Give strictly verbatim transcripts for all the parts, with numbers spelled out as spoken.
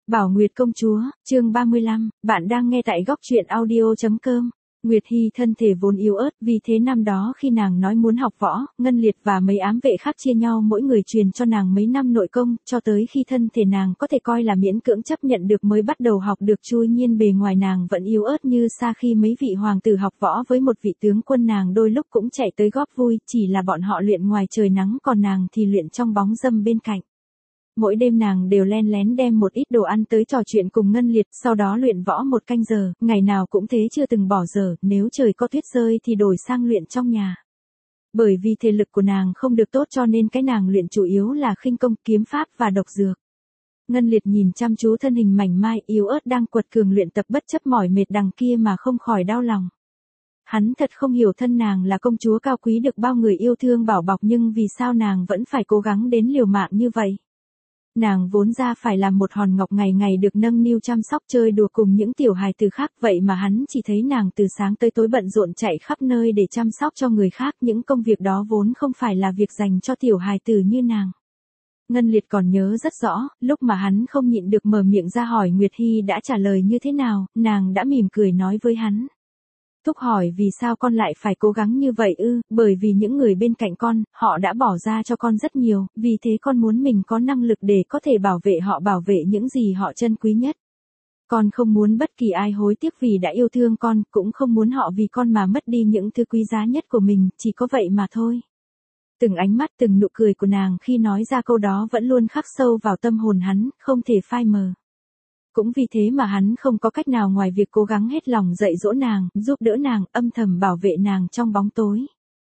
Bảo Nguyệt công chúa, chương ba mươi lăm, bạn đang nghe tại góc truyện audio.com. Nguyệt Hy thân thể vốn yếu ớt, vì thế năm đó khi nàng nói muốn học võ, Ngân Liệt và mấy ám vệ khác chia nhau mỗi người truyền cho nàng mấy năm nội công, cho tới khi thân thể nàng có thể coi là miễn cưỡng chấp nhận được mới bắt đầu học được chui nhiên bề ngoài nàng vẫn yếu ớt như xa khi mấy vị hoàng tử học võ với một vị tướng quân nàng đôi lúc cũng chạy tới góp vui, chỉ là bọn họ luyện ngoài trời nắng còn nàng thì luyện trong bóng râm bên cạnh. Mỗi đêm nàng đều len lén đem một ít đồ ăn tới trò chuyện cùng Ngân Liệt, sau đó luyện võ một canh giờ, ngày nào cũng thế chưa từng bỏ giờ, nếu trời có tuyết rơi thì đổi sang luyện trong nhà. Bởi vì thể lực của nàng không được tốt cho nên cái nàng luyện chủ yếu là khinh công, kiếm pháp và độc dược. Ngân Liệt nhìn chăm chú thân hình mảnh mai, yếu ớt đang quật cường luyện tập bất chấp mỏi mệt đằng kia mà không khỏi đau lòng. Hắn thật không hiểu thân nàng là công chúa cao quý được bao người yêu thương bảo bọc nhưng vì sao nàng vẫn phải cố gắng đến liều mạng như vậy. Nàng vốn ra phải làm một hòn ngọc ngày ngày được nâng niu chăm sóc chơi đùa cùng những tiểu hài tử khác, vậy mà hắn chỉ thấy nàng từ sáng tới tối bận rộn chạy khắp nơi để chăm sóc cho người khác, những công việc đó vốn không phải là việc dành cho tiểu hài tử như nàng. Ngân Liệt còn nhớ rất rõ, lúc mà hắn không nhịn được mở miệng ra hỏi Nguyệt Hy đã trả lời như thế nào, nàng đã mỉm cười nói với hắn. Thúc hỏi vì sao con lại phải cố gắng như vậy ư, bởi vì những người bên cạnh con, họ đã bỏ ra cho con rất nhiều, vì thế con muốn mình có năng lực để có thể bảo vệ họ, bảo vệ những gì họ trân quý nhất. Con không muốn bất kỳ ai hối tiếc vì đã yêu thương con, cũng không muốn họ vì con mà mất đi những thứ quý giá nhất của mình, chỉ có vậy mà thôi. Từng ánh mắt, từng nụ cười của nàng khi nói ra câu đó vẫn luôn khắc sâu vào tâm hồn hắn, không thể phai mờ. Cũng vì thế mà hắn không có cách nào ngoài việc cố gắng hết lòng dạy dỗ nàng, giúp đỡ nàng, âm thầm bảo vệ nàng trong bóng tối.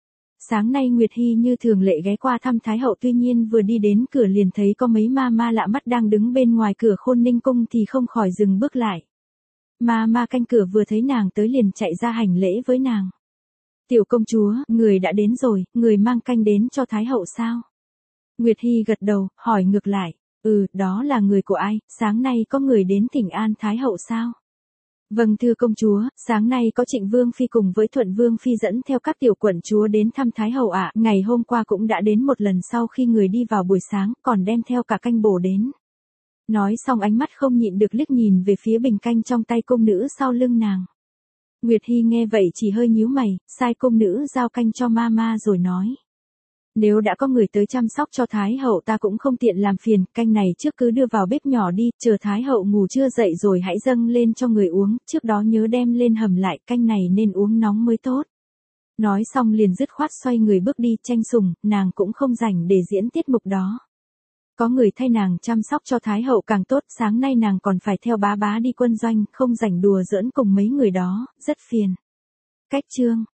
Sáng nay Nguyệt Hy như thường lệ ghé qua thăm Thái hậu, tuy nhiên vừa đi đến cửa liền thấy có mấy ma ma lạ mắt đang đứng bên ngoài cửa Khôn Ninh cung thì không khỏi dừng bước lại. Ma ma canh cửa vừa thấy nàng tới liền chạy ra hành lễ với nàng. Tiểu công chúa, người đã đến rồi, người mang canh đến cho Thái hậu sao? Nguyệt Hy gật đầu, hỏi ngược lại. Ừ, đó là người của ai, sáng nay có người đến thỉnh an Thái hậu sao? Vâng thưa công chúa, sáng nay có Trịnh Vương Phi cùng với Thuận Vương Phi dẫn theo các tiểu quận chúa đến thăm Thái hậu ạ, ngày hôm qua cũng đã đến một lần sau khi người đi vào buổi sáng, còn đem theo cả canh bổ đến. Nói xong ánh mắt không nhịn được liếc nhìn về phía bình canh trong tay cung nữ sau lưng nàng. Nguyệt Hy nghe vậy chỉ hơi nhíu mày, sai cung nữ giao canh cho ma ma rồi nói. Nếu đã có người tới chăm sóc cho Thái hậu ta cũng không tiện làm phiền, canh này trước cứ đưa vào bếp nhỏ đi, chờ Thái hậu ngủ trưa dậy rồi hãy dâng lên cho người uống, trước đó nhớ đem lên hầm lại, canh này nên uống nóng mới tốt. Nói xong liền dứt khoát xoay người bước đi, Tranh Sùng, nàng cũng không rảnh để diễn tiết mục đó. Có người thay nàng chăm sóc cho Thái hậu càng tốt, sáng nay nàng còn phải theo bá bá đi quân doanh, không rảnh đùa giỡn cùng mấy người đó, rất phiền. Cách chương